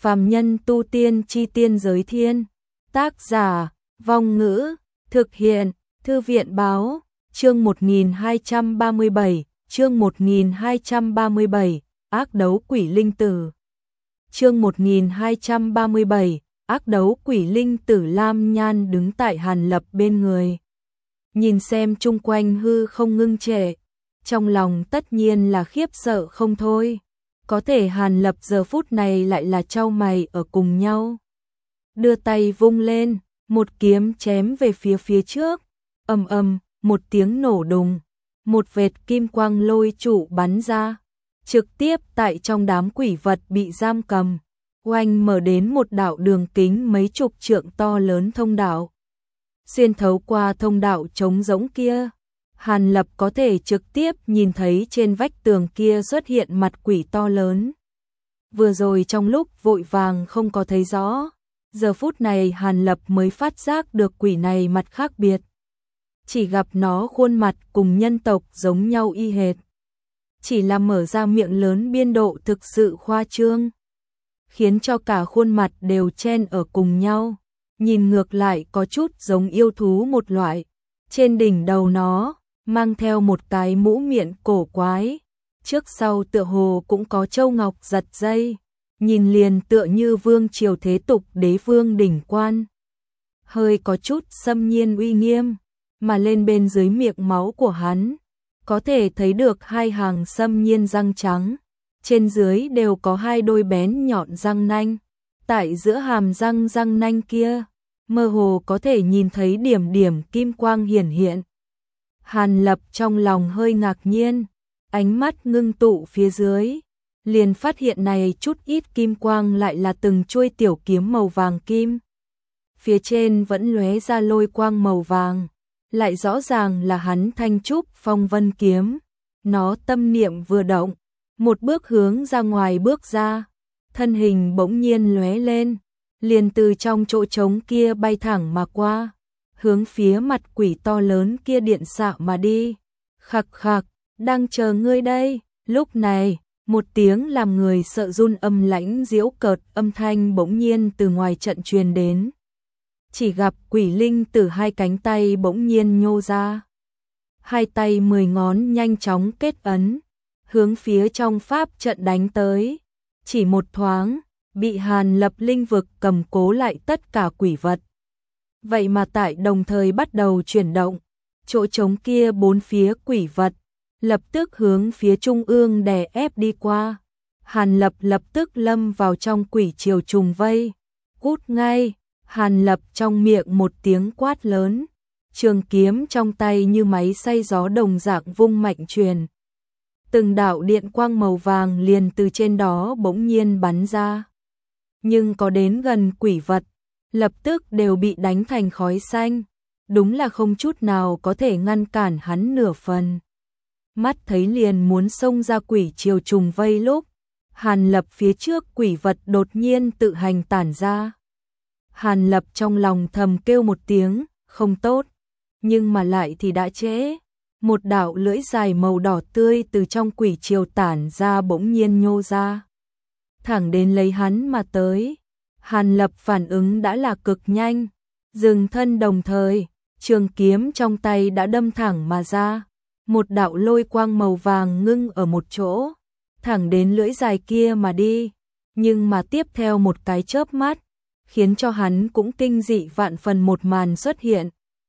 Phàm nhân tu tiên chi tiên giới thiên. Tác giả, Vong Ngữ, thực hiện, Thư viện báo, chương 1237, chương 1237, ác đấu quỷ linh tử. Chương 1237, ác đấu quỷ linh tử. Lam Nhan đứng tại Hàn Lập bên người. Nhìn xem chung quanh hư không ngưng trệ, trong lòng tất nhiên là khiếp sợ không thôi. Có thể Hàn Lập giờ phút này lại là chau mày ở cùng nhau. Đưa tay vung lên, một kiếm chém về phía trước. Ầm ầm, một tiếng nổ đùng, một vệt kim quang lôi trụ bắn ra, trực tiếp tại trong đám quỷ vật bị giam cầm, oanh mở đến một đạo đường kính mấy chục trượng to lớn thông đạo. Xuyên thấu qua thông đạo trống rỗng kia, Hàn Lập có thể trực tiếp nhìn thấy trên vách tường kia xuất hiện mặt quỷ to lớn. Vừa rồi trong lúc vội vàng không có thấy rõ, giờ phút này Hàn Lập mới phát giác được quỷ này mặt khác biệt. Chỉ gặp nó khuôn mặt cùng nhân tộc giống nhau y hệt. Chỉ là mở ra miệng lớn biên độ thực sự khoa trương, khiến cho cả khuôn mặt đều chen ở cùng nhau. Nhìn ngược lại có chút giống yêu thú một loại. Trên đỉnh đầu nó mang theo một cái mũ miệng cổ quái, trước sau tựa hồ cũng có châu ngọc giật dây, nhìn liền tựa như vương triều thế tục đế vương đỉnh quan. Hơi có chút xâm nhiên uy nghiêm, mà lên bên dưới miệng máu của hắn, có thể thấy được hai hàng xâm nhiên răng trắng, trên dưới đều có hai đôi bén nhọn răng nanh. Tại giữa hàm răng nanh kia, mơ hồ có thể nhìn thấy điểm điểm kim quang hiển hiện. Hàn Lập trong lòng hơi ngạc nhiên, ánh mắt ngưng tụ phía dưới, liền phát hiện này chút ít kim quang lại là từng chuôi tiểu kiếm màu vàng kim. Phía trên vẫn lóe ra lôi quang màu vàng, lại rõ ràng là hắn Thanh Trúc Phong Vân kiếm. Nó tâm niệm vừa động, một bước hướng ra ngoài bước ra, thân hình bỗng nhiên lóe lên, liền từ trong chỗ trống kia bay thẳng mà qua, hướng phía mặt quỷ to lớn kia điện xạ mà đi. Khặc khặc, đang chờ ngươi đây. Lúc này, một tiếng làm người sợ run âm lãnh giễu cợt âm thanh bỗng nhiên từ ngoài trận truyền đến. Chỉ gặp quỷ linh tử hai cánh tay bỗng nhiên nhô ra. Hai tay 10 ngón nhanh chóng kết ấn, hướng phía trong pháp trận đánh tới. Chỉ một thoáng, bị Hàn Lập linh vực cầm cố lại tất cả quỷ vật. Vậy mà tại đồng thời bắt đầu chuyển động, chỗ trống kia bốn phía quỷ vật, lập tức hướng phía trung ương đè ép đi qua. Hàn Lập lập tức lâm vào trong quỷ triều trùng vây. Cút ngay! Hàn Lập trong miệng một tiếng quát lớn, trường kiếm trong tay như máy xay gió đồng dạng vung mạnh truyền. Từng đạo điện quang màu vàng liền từ trên đó bỗng nhiên bắn ra. Nhưng có đến gần quỷ vật, lập tức đều bị đánh thành khói xanh. Đúng là không chút nào có thể ngăn cản hắn nửa phần. Mắt thấy liền muốn xông ra quỷ triều trùng vây lúc, Hàn Lập phía trước quỷ vật đột nhiên tự hành tản ra. Hàn Lập trong lòng thầm kêu một tiếng, không tốt, nhưng mà lại thì đã trễ. Một đạo lưỡi dài màu đỏ tươi từ trong quỷ triều tản ra bỗng nhiên nhô ra, thẳng đến lấy hắn mà tới. Hàn Lập phản ứng đã là cực nhanh, dừng thân đồng thời, trường kiếm trong tay đã đâm thẳng mà ra. Một đạo lôi quang màu vàng ngưng ở một chỗ, thẳng đến lưỡi dài kia mà đi. Nhưng mà tiếp theo một cái chớp mắt, khiến cho hắn cũng kinh dị vạn phần một màn xuất hiện.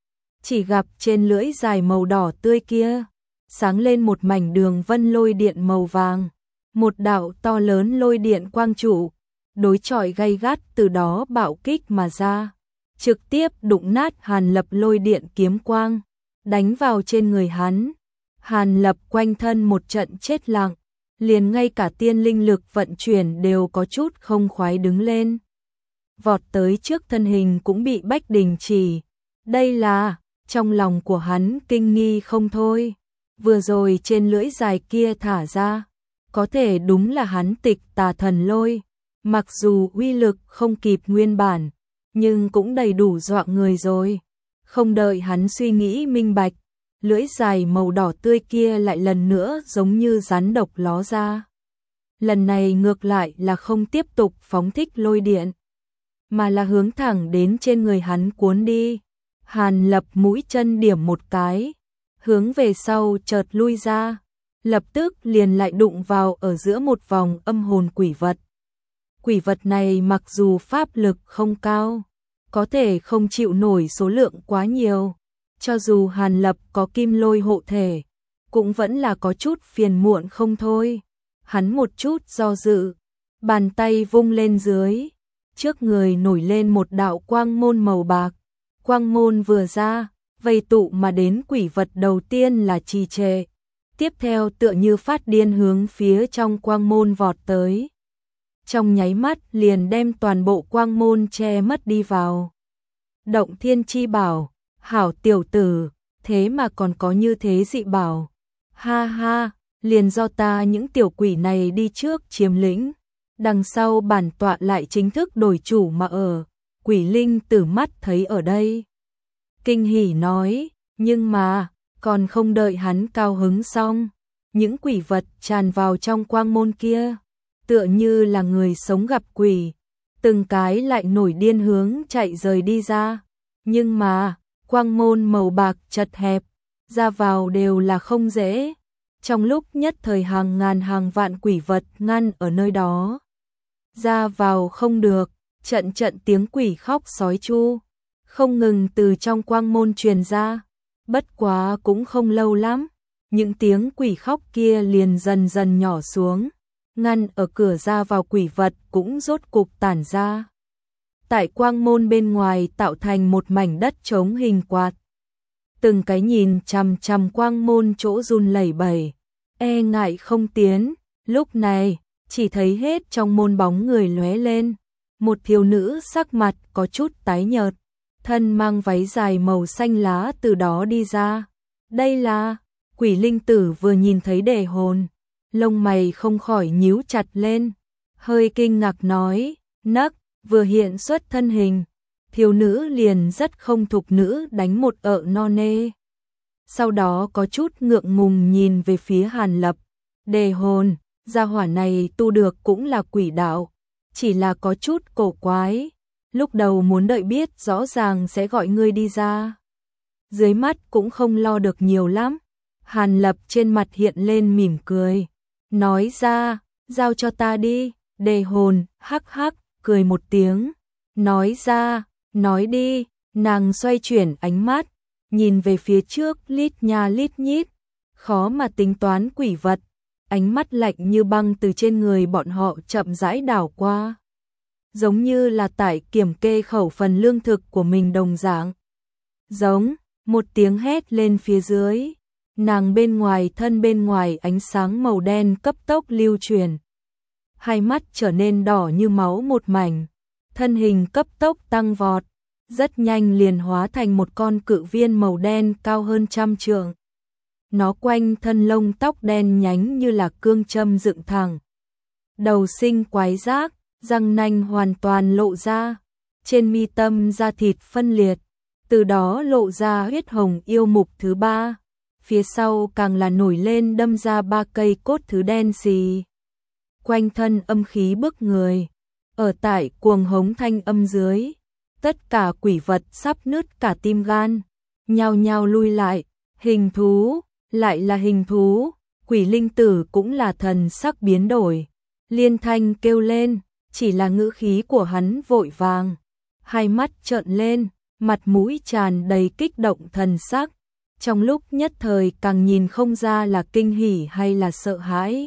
Chỉ gặp trên lưỡi dài màu đỏ tươi kia, sáng lên một mảnh đường vân lôi điện màu vàng. Một đạo to lớn lôi điện quang trụ, đối chọi gay gắt từ đó bạo kích mà ra, trực tiếp đụng nát Hàn Lập lôi điện kiếm quang, đánh vào trên người hắn. Hàn Lập quanh thân một trận chết lặng, liền ngay cả tiên linh lực vận chuyển đều có chút không khoái đứng lên. Vọt tới trước thân hình cũng bị bách đình chỉ. Đây là, trong lòng của hắn kinh nghi không thôi. Vừa rồi trên lưỡi dài kia thả ra, có thể đúng là hắn Tịch Tà Thần Lôi. Mặc dù uy lực không kịp nguyên bản, nhưng cũng đầy đủ dọa người rồi. Không đợi hắn suy nghĩ minh bạch, lưỡi dài màu đỏ tươi kia lại lần nữa giống như rắn độc ló ra. lần này ngược lại là không tiếp tục phóng thích lôi điện, mà là hướng thẳng đến trên người hắn cuốn đi. Hàn Lập mũi chân điểm một cái, hướng về sau chợt lui ra, lập tức liền lại đụng vào ở giữa một vòng âm hồn quỷ vật. Quỷ vật này mặc dù pháp lực không cao, có thể không chịu nổi số lượng quá nhiều, cho dù Hàn Lập có kim lôi hộ thể, cũng vẫn là có chút phiền muộn không thôi. Hắn một chút do dự, bàn tay vung lên dưới, trước người nổi lên một đạo quang môn màu bạc. Quang môn vừa ra, vây tụ mà đến quỷ vật đầu tiên là trì trệ, tiếp theo tựa như phát điên hướng phía trong quang môn vọt tới. Trong nháy mắt liền đem toàn bộ quang môn che mất đi vào. Động thiên chi bảo, hảo tiểu tử, thế mà còn có như thế dị bảo. Ha ha, liền do ta những tiểu quỷ này đi trước chiếm lĩnh, đằng sau bản tọa lại chính thức đổi chủ mà ở. Quỷ linh tử mắt thấy ở đây, kinh hỉ nói, nhưng mà, còn không đợi hắn cao hứng xong, những quỷ vật tràn vào trong quang môn kia, tựa như là người sống gặp quỷ, từng cái lại nổi điên hướng chạy rời đi ra. Nhưng mà, quang môn màu bạc chật hẹp, ra vào đều là không dễ, trong lúc nhất thời hàng ngàn hàng vạn quỷ vật ngăn ở nơi đó. Ra vào không được, trận trận tiếng quỷ khóc sói chu, không ngừng từ trong quang môn truyền ra, bất quá cũng không lâu lắm, những tiếng quỷ khóc kia liền dần dần nhỏ xuống, ngăn ở cửa ra vào quỷ vật cũng rốt cục tản ra. Tại quang môn bên ngoài tạo thành một mảnh đất trống hình quạt. Từng cái nhìn chằm chằm quang môn chỗ run lẩy bẩy, e ngại không tiến, lúc này, chỉ thấy hết trong môn bóng người lóe lên. Một thiếu nữ sắc mặt có chút tái nhợt, thân mang váy dài màu xanh lá từ đó đi ra. Đây là, quỷ linh tử vừa nhìn thấy đề hồn, lông mày không khỏi nhíu chặt lên, hơi kinh ngạc nói, nấc, vừa hiện xuất thân hình, thiếu nữ liền rất không thục nữ đánh một ợ no nê. Sau đó có chút ngượng ngùng nhìn về phía Hàn Lập, đề hồn, gia hỏa này tu được cũng là quỷ đạo, chỉ là có chút cổ quái, lúc đầu muốn đợi biết rõ ràng sẽ gọi ngươi đi ra. Dưới mắt cũng không lo được nhiều lắm, Hàn Lập trên mặt hiện lên mỉm cười, nói ra, giao cho ta đi, đề hồn, hắc hắc, cười một tiếng, nói ra, nói đi, nàng xoay chuyển ánh mắt, nhìn về phía trước lít nha lít nhít, khó mà tính toán quỷ vật, ánh mắt lạnh như băng từ trên người bọn họ chậm rãi đảo qua, giống như là tại kiểm kê khẩu phần lương thực của mình đồng dạng. Giống, một tiếng hét lên phía dưới, nàng bên ngoài thân bên ngoài ánh sáng màu đen cấp tốc lưu truyền. Hai mắt trở nên đỏ như máu một mảnh, thân hình cấp tốc tăng vọt, rất nhanh liền hóa thành một con cự viên màu đen cao hơn 100 trượng. Nó quanh thân lông tóc đen nhánh như là cương châm dựng thẳng. Đầu sinh quái giác, răng nanh hoàn toàn lộ ra, trên mi tâm da thịt phân liệt, từ đó lộ ra huyết hồng yêu mục thứ 3, phía sau càng là nổi lên đâm ra 3 cây cốt thứ đen xì. Quanh thân âm khí bức người, ở tại cuồng hống thanh âm dưới, tất cả quỷ vật sắp nứt cả tim gan, nhao nhao lui lại, hình thú, lại là hình thú, quỷ linh tử cũng là thần sắc biến đổi, liên thanh kêu lên, chỉ là ngữ khí của hắn vội vàng, hai mắt trợn lên, mặt mũi tràn đầy kích động thần sắc, trong lúc nhất thời càng nhìn không ra là kinh hỉ hay là sợ hãi.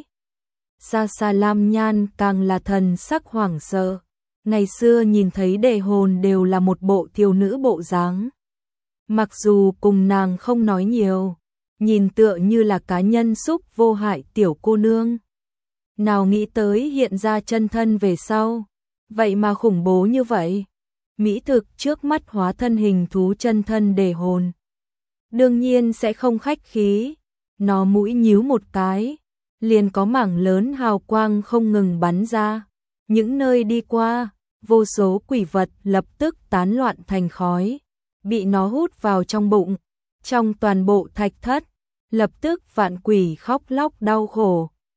Sa Sa Lam Nhan càng là thần sắc hoảng sợ, ngày xưa nhìn thấy đề hồn đều là một bộ thiếu nữ bộ dáng. Mặc dù cùng nàng không nói nhiều, nhìn tựa như là cá nhân xúc vô hại tiểu cô nương. Nào nghĩ tới hiện ra chân thân về sau, vậy mà khủng bố như vậy. Mỹ thực trước mắt hóa thân hình thú chân thân đề hồn. Đương nhiên sẽ không khách khí, nó mũi nhíu một cái, liền có mảng lớn hào quang không ngừng bắn ra. Những nơi đi qua, vô số quỷ vật lập tức tán loạn thành khói, bị nó hút vào trong bụng. Trong toàn bộ thạch thất, lập tức vạn quỷ khóc lóc đau khổ,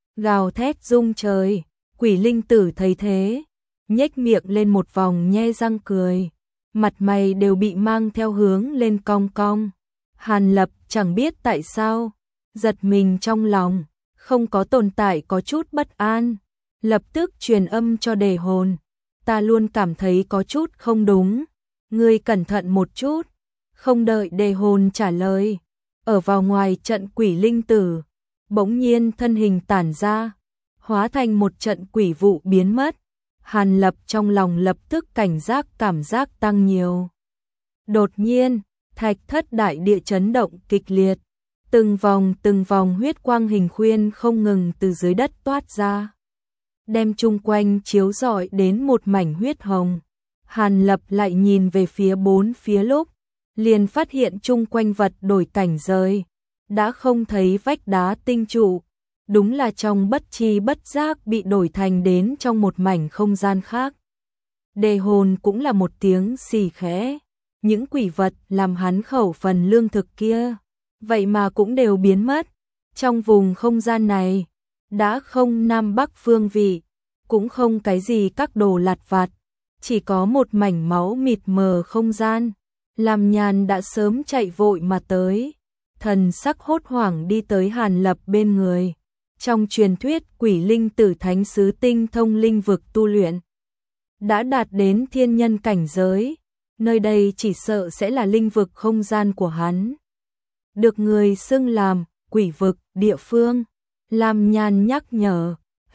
gào thét rung trời. Quỷ linh tử thấy thế, nhếch miệng lên một vòng nhe răng cười, mặt mày đều bị mang theo hướng lên cong cong. Hàn Lập chẳng biết tại sao, giật mình trong lòng, không có tồn tại có chút bất an, lập tức truyền âm cho đề hồn. Ta luôn cảm thấy có chút không đúng, ngươi cẩn thận một chút. Không đợi đề hồn trả lời, ở vào ngoài trận quỷ linh tử, bỗng nhiên thân hình tản ra, hóa thành một trận quỷ vụ biến mất. Hàn Lập trong lòng lập tức cảnh giác, cảm giác tăng nhiều. Đột nhiên, thạch thất đại địa chấn động kịch liệt, từng vòng huyết quang hình khuyên không ngừng từ dưới đất toát ra, đem chung quanh chiếu rọi đến một mảnh huyết hồng. Hàn Lập lại nhìn về phía bốn phía lúc, liền phát hiện chung quanh vật đổi cảnh giới, đã không thấy vách đá tinh trụ, đúng là trong bất chi bất giác bị đổi thành đến trong một mảnh không gian khác. Đề hồn cũng là một tiếng xì khẽ, những quỷ vật làm hắn khẩu phần lương thực kia, vậy mà cũng đều biến mất. Trong vùng không gian này, đã không nam bắc phương vị, cũng không cái gì các đồ lặt vặt, chỉ có một mảnh máu mịt mờ không gian. Lam Nhan đã sớm chạy vội mà tới, thần sắc hốt hoảng đi tới Hàn Lập bên người. Trong truyền thuyết quỷ linh tử thánh sứ tinh thông linh vực tu luyện, đã đạt đến thiên nhân cảnh giới, nơi đây chỉ sợ sẽ là linh vực không gian của hắn. Được người xưng làm quỷ vực địa phương. Lam Nhan nhắc nhở,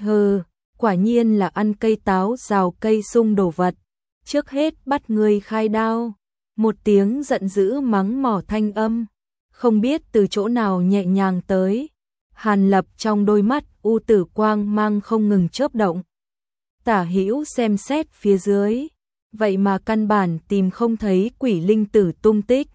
quả nhiên là ăn cây táo rào cây sung đồ vật, trước hết bắt người khai đao. Một tiếng giận dữ mắng mỏ thanh âm, không biết từ chỗ nào nhẹ nhàng tới. Hàn Lập trong đôi mắt u tử quang mang không ngừng chớp động, tả hữu xem xét phía dưới, vậy mà căn bản tìm không thấy quỷ linh tử tung tích.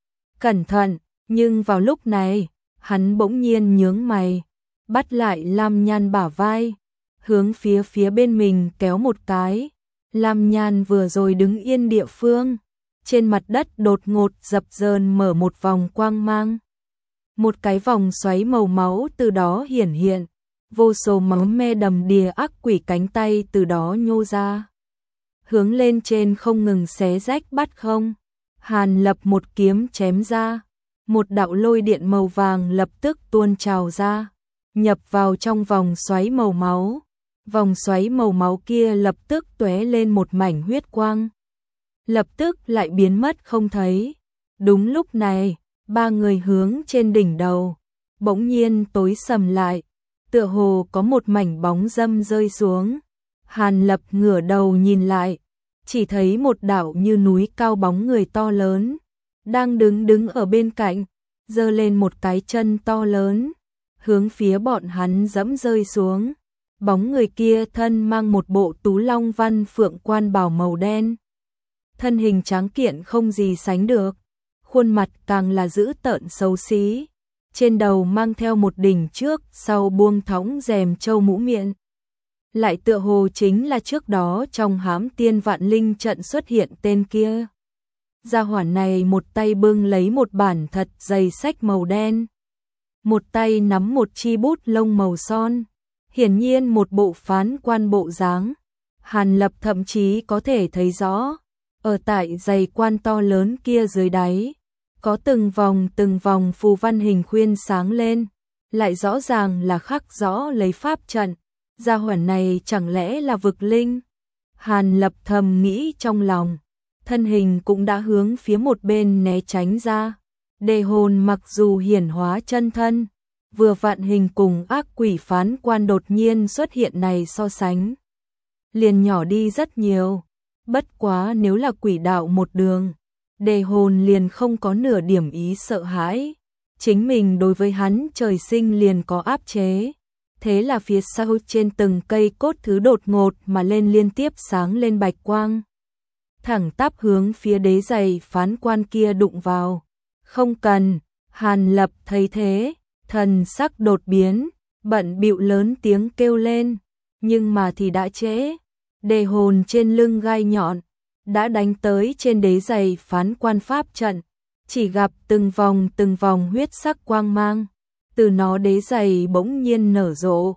Cẩn thận, nhưng vào lúc này, hắn bỗng nhiên nhướng mày, bắt lại Lam Nhan bả vai, hướng phía bên mình kéo một cái. Lam Nhan vừa rồi đứng yên địa phương, trên mặt đất đột ngột dập dờn mở một vòng quang mang. Một cái vòng xoáy màu máu từ đó hiển hiện, vô số máu me đầm đìa ác quỷ cánh tay từ đó nhô ra, hướng lên trên không ngừng xé rách bắt không. Hàn Lập một kiếm chém ra, một đạo lôi điện màu vàng lập tức tuôn trào ra, nhập vào trong vòng xoáy màu máu. Vòng xoáy màu máu kia lập tức tóe lên một mảnh huyết quang, lập tức lại biến mất không thấy. Đúng lúc này, ba người hướng trên đỉnh đầu bỗng nhiên tối sầm lại, tựa hồ có một mảnh bóng dâm rơi xuống. Hàn Lập ngửa đầu nhìn lại, chỉ thấy một đạo như núi cao bóng người to lớn, đang đứng ở bên cạnh, giơ lên một cái chân to lớn, hướng phía bọn hắn dẫm rơi xuống. Bóng người kia thân mang một bộ tú long văn phượng quan bào màu đen, thân hình tráng kiện không gì sánh được, khuôn mặt càng là dữ tợn xấu xí, trên đầu mang theo một đỉnh trước sau buông thõng rèm châu mũ miệng, lại tựa hồ chính là trước đó trong Hám Tiên Vạn Linh trận xuất hiện tên kia. Gia hỏa này một tay bưng lấy một bản thật dày sách màu đen, một tay nắm một chi bút lông màu son, hiển nhiên một bộ phán quan bộ dáng. Hàn Lập thậm chí có thể thấy rõ, ở tại giày quan to lớn kia dưới đáy, có từng vòng phù văn hình khuyên sáng lên, lại rõ ràng là khắc rõ lấy pháp trận. Gia hỏa này chẳng lẽ là vực linh? Hàn Lập thầm nghĩ trong lòng, thân hình cũng đã hướng phía một bên né tránh ra. Đề hồn mặc dù hiển hóa chân thân, vừa vạn hình cùng ác quỷ phán quan đột nhiên xuất hiện này so sánh, liền nhỏ đi rất nhiều. Bất quá nếu là quỷ đạo một đường, đề hồn liền không có nửa điểm ý sợ hãi. Chính mình đối với hắn trời sinh liền có áp chế. Thế là phía sau trên từng cây cốt thứ đột ngột mà lên liên tiếp sáng lên bạch quang, thẳng tắp hướng phía đế giày phán quan kia đụng vào. Không cần. Hàn Lập thấy thế, thần sắc đột biến, bận bịu lớn tiếng kêu lên, nhưng mà thì đã trễ. Đề hồn trên lưng gai nhọn đã đánh tới trên đế giày phán quan pháp trận, chỉ gặp từng vòng huyết sắc quang mang từ nó đế giày bỗng nhiên nở rộ,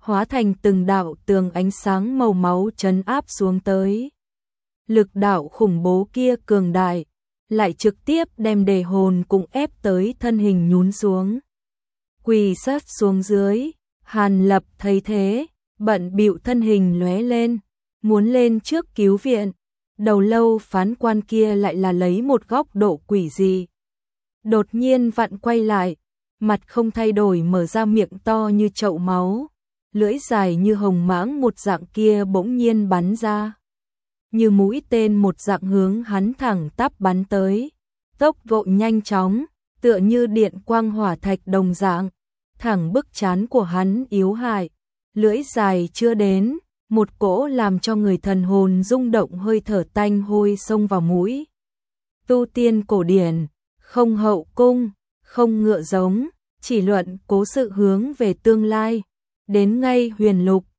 hóa thành từng đạo tường ánh sáng màu máu trấn áp xuống tới. Lực đạo khủng bố kia cường đại, lại trực tiếp đem đề hồn cũng ép tới thân hình nhún xuống. Quỳ sát xuống dưới, Hàn Lập thấy thế, bận bịu thân hình lóe lên, muốn lên trước cứu viện. Đầu lâu phán quan kia lại là lấy một góc độ quỷ dị. Đột nhiên vặn quay lại, mặt không thay đổi mở ra miệng to như chậu máu, lưỡi dài như hồng mãng một dạng kia bỗng nhiên bắn ra. Như mũi tên một dạng hướng hắn thẳng tắp bắn tới, tốc độ nhanh chóng, tựa như điện quang hỏa thạch đồng dạng, thẳng bức trán của hắn yếu hại, lưỡi dài chưa đến, một cỗ làm cho người thần hồn rung động hơi thở tanh hôi xông vào mũi. Tu tiên cổ điển, không hậu cung, không ngựa giống, chỉ luận cố sự hướng về tương lai, đến ngay huyền lục,